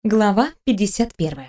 Глава 51.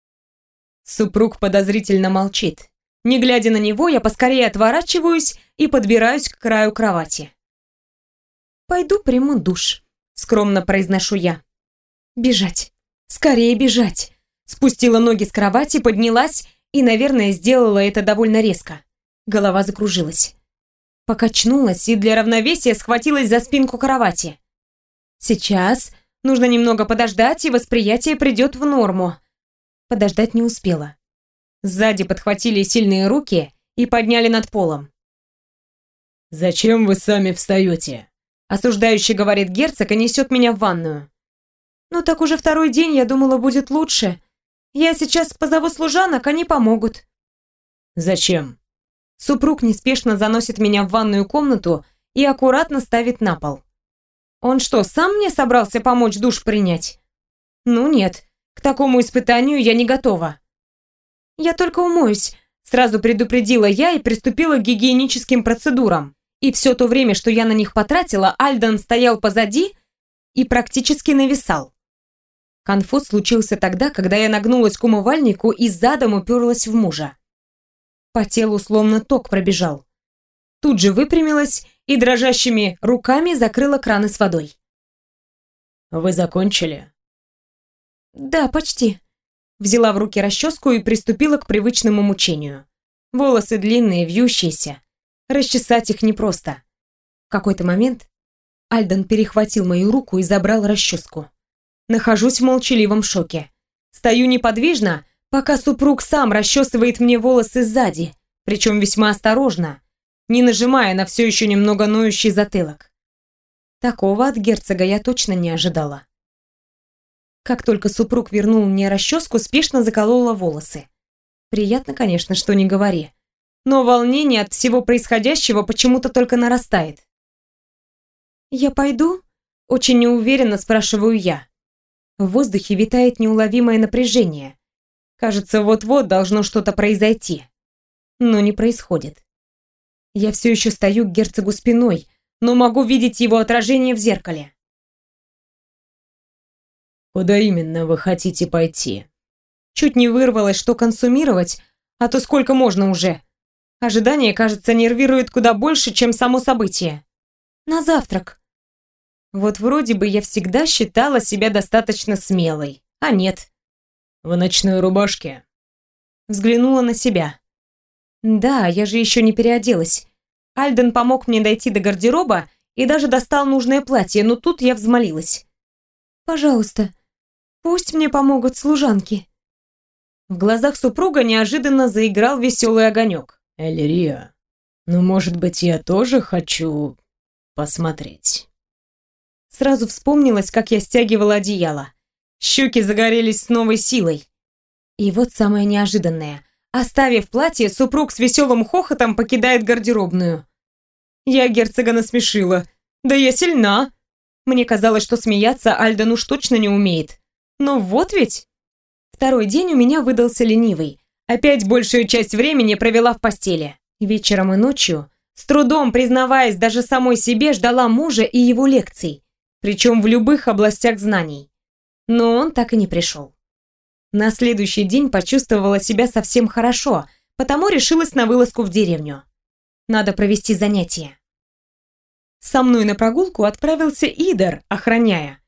Супруг подозрительно молчит. Не глядя на него, я поскорее отворачиваюсь и подбираюсь к краю кровати. «Пойду приму душ», — скромно произношу я. «Бежать. Скорее бежать». Спустила ноги с кровати, поднялась и, наверное, сделала это довольно резко. Голова закружилась. Покачнулась и для равновесия схватилась за спинку кровати. Сейчас нужно немного подождать, и восприятие придет в норму. Подождать не успела. Сзади подхватили сильные руки и подняли над полом. «Зачем вы сами встаете?» Осуждающий говорит герцог и несет меня в ванную. «Ну так уже второй день, я думала, будет лучше. Я сейчас позову служанок, они помогут». «Зачем?» Супруг неспешно заносит меня в ванную комнату и аккуратно ставит на пол. Он что, сам мне собрался помочь душ принять? Ну нет, к такому испытанию я не готова. «Я только умоюсь», — сразу предупредила я и приступила к гигиеническим процедурам. И все то время, что я на них потратила, Альден стоял позади и практически нависал. Конфуз случился тогда, когда я нагнулась к умывальнику и задом уперлась в мужа. По телу словно ток пробежал. Тут же выпрямилась и дрожащими руками закрыла краны с водой. «Вы закончили?» «Да, почти». Взяла в руки расческу и приступила к привычному мучению. Волосы длинные, вьющиеся. Расчесать их непросто. В какой-то момент Альден перехватил мою руку и забрал расческу. Нахожусь в молчаливом шоке. Стою неподвижно, пока супруг сам расчесывает мне волосы сзади, причем весьма осторожно, не нажимая на все еще немного ноющий затылок. Такого от герцога я точно не ожидала. Как только супруг вернул мне расческу, спешно заколола волосы. Приятно, конечно, что не говори. Но волнение от всего происходящего почему-то только нарастает. «Я пойду?» – очень неуверенно спрашиваю я. В воздухе витает неуловимое напряжение. Кажется, вот-вот должно что-то произойти. Но не происходит. Я все еще стою к герцогу спиной, но могу видеть его отражение в зеркале. «Куда именно вы хотите пойти?» Чуть не вырвалось, что консумировать, а то сколько можно уже. Ожидание, кажется, нервирует куда больше, чем само событие. На завтрак. Вот вроде бы я всегда считала себя достаточно смелой, а нет. «В ночной рубашке?» Взглянула на себя. Да, я же еще не переоделась. Альден помог мне дойти до гардероба и даже достал нужное платье, но тут я взмолилась. «Пожалуйста, пусть мне помогут служанки». В глазах супруга неожиданно заиграл веселый огонек. «Эльрия, ну, может быть, я тоже хочу посмотреть?» Сразу вспомнилось, как я стягивала одеяло. Щеки загорелись с новой силой. И вот самое неожиданное. Оставив платье, супруг с веселым хохотом покидает гардеробную. Я герцога насмешила. Да я сильна. Мне казалось, что смеяться Альден уж точно не умеет. Но вот ведь. Второй день у меня выдался ленивый. Опять большую часть времени провела в постели. Вечером и ночью, с трудом признаваясь даже самой себе, ждала мужа и его лекций. Причем в любых областях знаний. Но он так и не пришел. На следующий день почувствовала себя совсем хорошо, потому решилась на вылазку в деревню. Надо провести занятия. Со мной на прогулку отправился Идер, охраняя.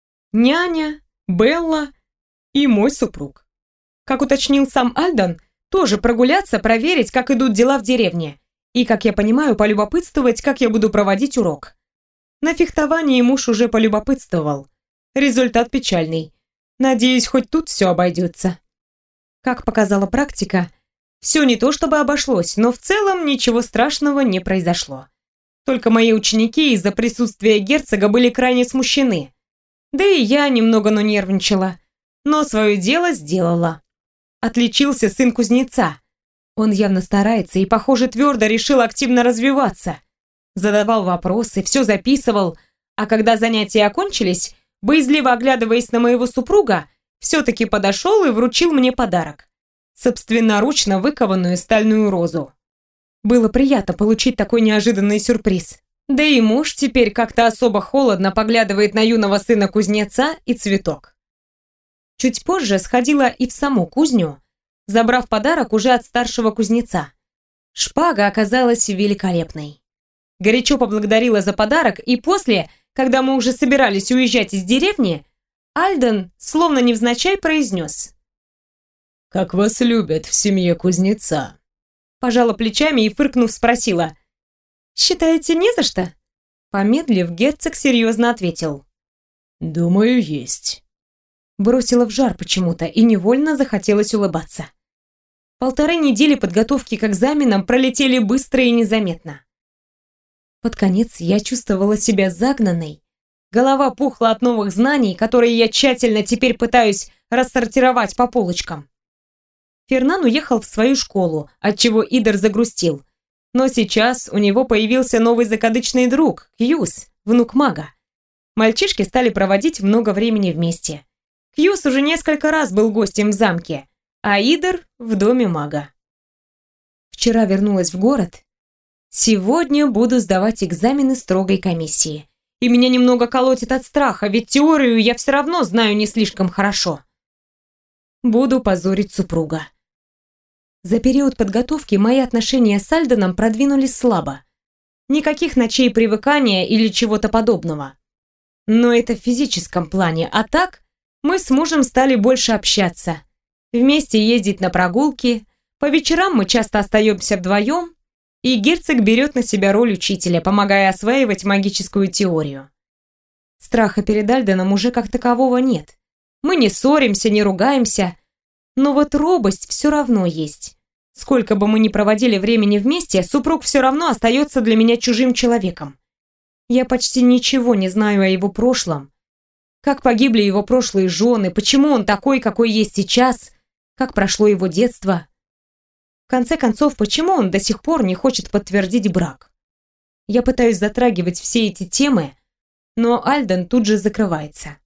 Няня, Белла и мой супруг. Как уточнил сам Альден, тоже прогуляться, проверить, как идут дела в деревне. И, как я понимаю, полюбопытствовать, как я буду проводить урок. На фехтовании муж уже полюбопытствовал. Результат печальный. Надеюсь, хоть тут все обойдется. Как показала практика, все не то чтобы обошлось, но в целом ничего страшного не произошло. Только мои ученики из-за присутствия герцога были крайне смущены. Да и я немного нервничала, но свое дело сделала. Отличился сын кузнеца. Он явно старается и, похоже, твердо решил активно развиваться. Задавал вопросы, все записывал, а когда занятия окончились, боязливо оглядываясь на моего супруга, все-таки подошел и вручил мне подарок. Собственноручно выкованную стальную розу. Было приятно получить такой неожиданный сюрприз. Да и муж теперь как-то особо холодно поглядывает на юного сына кузнеца и цветок. Чуть позже сходила и в саму кузню, забрав подарок уже от старшего кузнеца. Шпага оказалась великолепной. Горячо поблагодарила за подарок, и после, когда мы уже собирались уезжать из деревни, Альден, словно невзначай, произнес: «Как вас любят в семье кузнеца?» Пожала плечами и, фыркнув, спросила: «Считаете, не за что?» Помедлив, герцог серьезно ответил: «Думаю, есть». Бросила в жар почему-то и невольно захотелось улыбаться. 1,5 недели подготовки к экзаменам пролетели быстро и незаметно. Под конец я чувствовала себя загнанной. Голова пухла от новых знаний, которые я тщательно теперь пытаюсь рассортировать по полочкам. Фернан уехал в свою школу, отчего Идер загрустил. Но сейчас у него появился новый закадычный друг, Кьюс, внук мага. Мальчишки стали проводить много времени вместе. Кьюс уже несколько раз был гостем в замке, а Идер в доме мага. Вчера вернулась в город. Сегодня буду сдавать экзамены строгой комиссии. И меня немного колотит от страха, ведь теорию я все равно знаю не слишком хорошо. Буду позорить супруга. За период подготовки мои отношения с Альденом продвинулись слабо. Никаких ночей привыкания или чего-то подобного. Но это в физическом плане, а так мы с мужем стали больше общаться. Вместе ездить на прогулки, по вечерам мы часто остаемся вдвоем, и герцог берет на себя роль учителя, помогая осваивать магическую теорию. Страха перед Альденом уже как такового нет. Мы не ссоримся, не ругаемся, но вот робость все равно есть. Сколько бы мы ни проводили времени вместе, супруг все равно остается для меня чужим человеком. Я почти ничего не знаю о его прошлом. Как погибли его прошлые жены, почему он такой, какой есть сейчас, как прошло его детство. В конце концов, почему он до сих пор не хочет подтвердить брак? Я пытаюсь затрагивать все эти темы, но Альден тут же закрывается.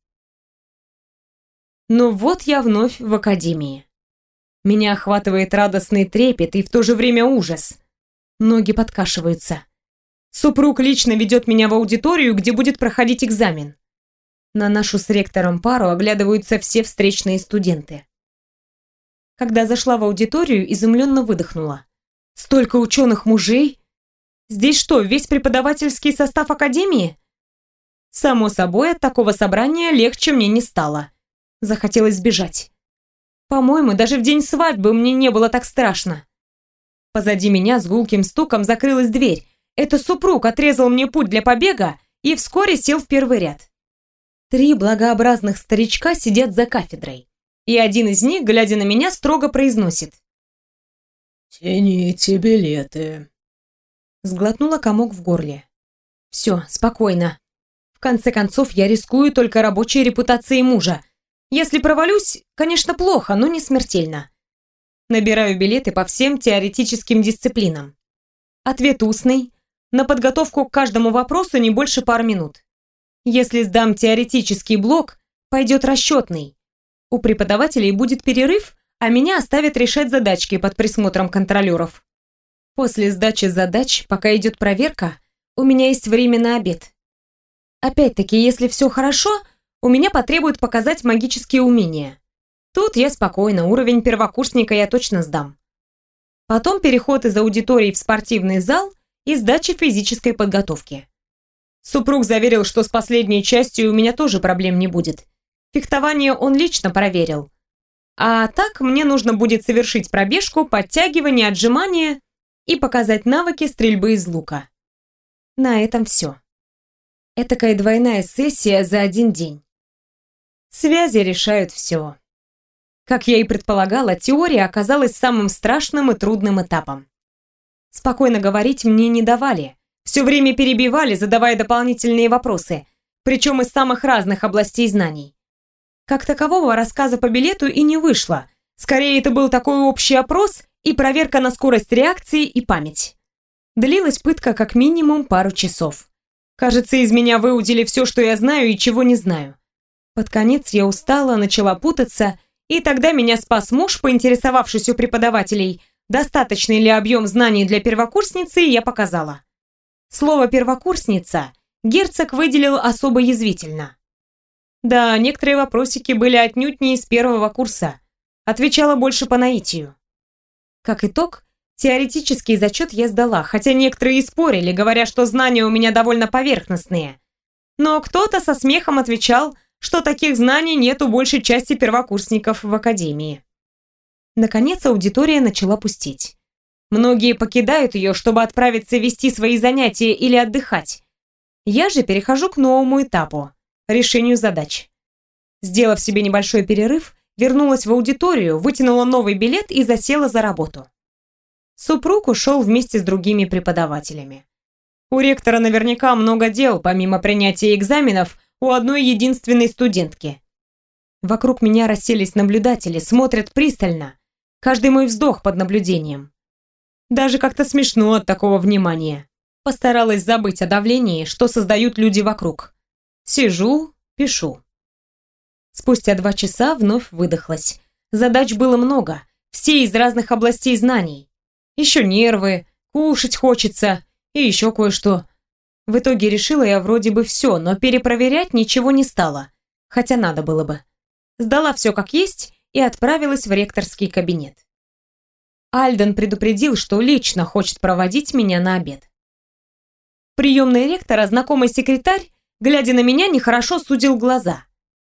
Но вот я вновь в академии. Меня охватывает радостный трепет и в то же время ужас. Ноги подкашиваются. Супруг лично ведет меня в аудиторию, где будет проходить экзамен. На нашу с ректором пару оглядываются все встречные студенты. Когда зашла в аудиторию, изумленно выдохнула. Столько ученых мужей? Здесь что, весь преподавательский состав академии? Само собой, от такого собрания легче мне не стало. Захотелось сбежать. По-моему, даже в день свадьбы мне не было так страшно. Позади меня с гулким стуком закрылась дверь. Это супруг отрезал мне путь для побега и вскоре сел в первый ряд. 3 благообразных старичка сидят за кафедрой, и один из них, глядя на меня, строго произносит: «Тяните билеты». Сглотнула комок в горле. Все, спокойно. В конце концов, я рискую только рабочей репутацией мужа. Если провалюсь, конечно, плохо, но не смертельно. Набираю билеты по всем теоретическим дисциплинам. Ответ устный. На подготовку к каждому вопросу не больше пары минут. Если сдам теоретический блок, пойдет расчетный. У преподавателей будет перерыв, а меня оставят решать задачки под присмотром контролеров. После сдачи задач, пока идет проверка, у меня есть время на обед. Опять-таки, если все хорошо, у меня потребуют показать магические умения. Тут я спокойна, уровень первокурсника я точно сдам. Потом переход из аудитории в спортивный зал и сдача физической подготовки. Супруг заверил, что с последней частью у меня тоже проблем не будет. Фехтование он лично проверил. А так мне нужно будет совершить пробежку, подтягивание, отжимания и показать навыки стрельбы из лука. На этом все. Этакая двойная сессия за один день. Связи решают все. Как я и предполагала, теория оказалась самым страшным и трудным этапом. Спокойно говорить мне не давали. Все время перебивали, задавая дополнительные вопросы, причем из самых разных областей знаний. Как такового рассказа по билету и не вышло. Скорее, это был такой общий опрос и проверка на скорость реакции и память. Длилась пытка как минимум пару часов. Кажется, из меня выудили все, что я знаю и чего не знаю. Под конец я устала, начала путаться, и тогда меня спас муж, поинтересовавшись у преподавателей, достаточный ли объем знаний для первокурсницы, и я показала. Слово «первокурсница» герцог выделил особо язвительно. Да, некоторые вопросики были отнюдь не из первого курса. Отвечала больше по наитию. Как итог, теоретический зачет я сдала, хотя некоторые и спорили, говоря, что знания у меня довольно поверхностные. Но кто-то со смехом отвечал, что таких знаний нет у большей части первокурсников в академии. Наконец аудитория начала пустеть. Многие покидают ее, чтобы отправиться вести свои занятия или отдыхать. Я же перехожу к новому этапу – решению задач. Сделав себе небольшой перерыв, вернулась в аудиторию, вытянула новый билет и засела за работу. Супруг ушел вместе с другими преподавателями. У ректора наверняка много дел, помимо принятия экзаменов, у одной единственной студентки. Вокруг меня расселись наблюдатели, смотрят пристально. Каждый мой вздох под наблюдением. Даже как-то смешно от такого внимания. Постаралась забыть о давлении, что создают люди вокруг. Сижу, пишу. Спустя 2 часа вновь выдохлась. Задач было много, все из разных областей знаний. Еще нервы, кушать хочется и еще кое-что. В итоге решила я вроде бы все, но перепроверять ничего не стала, хотя надо было бы. Сдала все как есть и отправилась в ректорский кабинет. Альден предупредил, что лично хочет проводить меня на обед. Приемный ректора, знакомый секретарь, глядя на меня, нехорошо сузил глаза.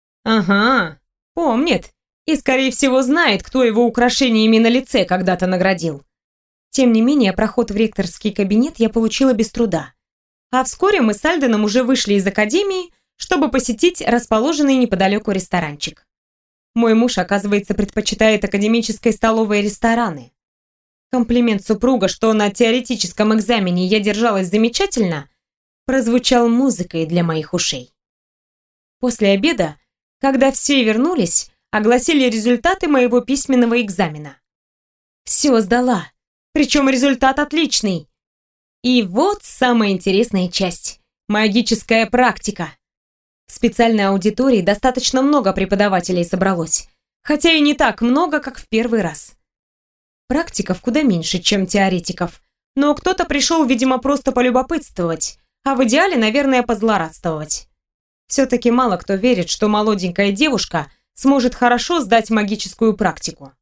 Ага, помнит и, скорее всего, знает, кто его украшениями на лице когда-то наградил. Тем не менее, проход в ректорский кабинет я получила без труда. А вскоре мы с Альденом уже вышли из академии, чтобы посетить расположенный неподалеку ресторанчик. Мой муж, оказывается, предпочитает академической столовой рестораны. Комплимент супруга, что на теоретическом экзамене я держалась замечательно, прозвучал музыкой для моих ушей. После обеда, когда все вернулись, огласили результаты моего письменного экзамена. Все сдала, причем результат отличный. И вот самая интересная часть – магическая практика. В специальной аудитории достаточно много преподавателей собралось, хотя и не так много, как в первый раз. Практиков куда меньше, чем теоретиков, но кто-то пришел, видимо, просто полюбопытствовать, а в идеале, наверное, позлорадствовать. Все-таки мало кто верит, что молоденькая девушка сможет хорошо сдать магическую практику.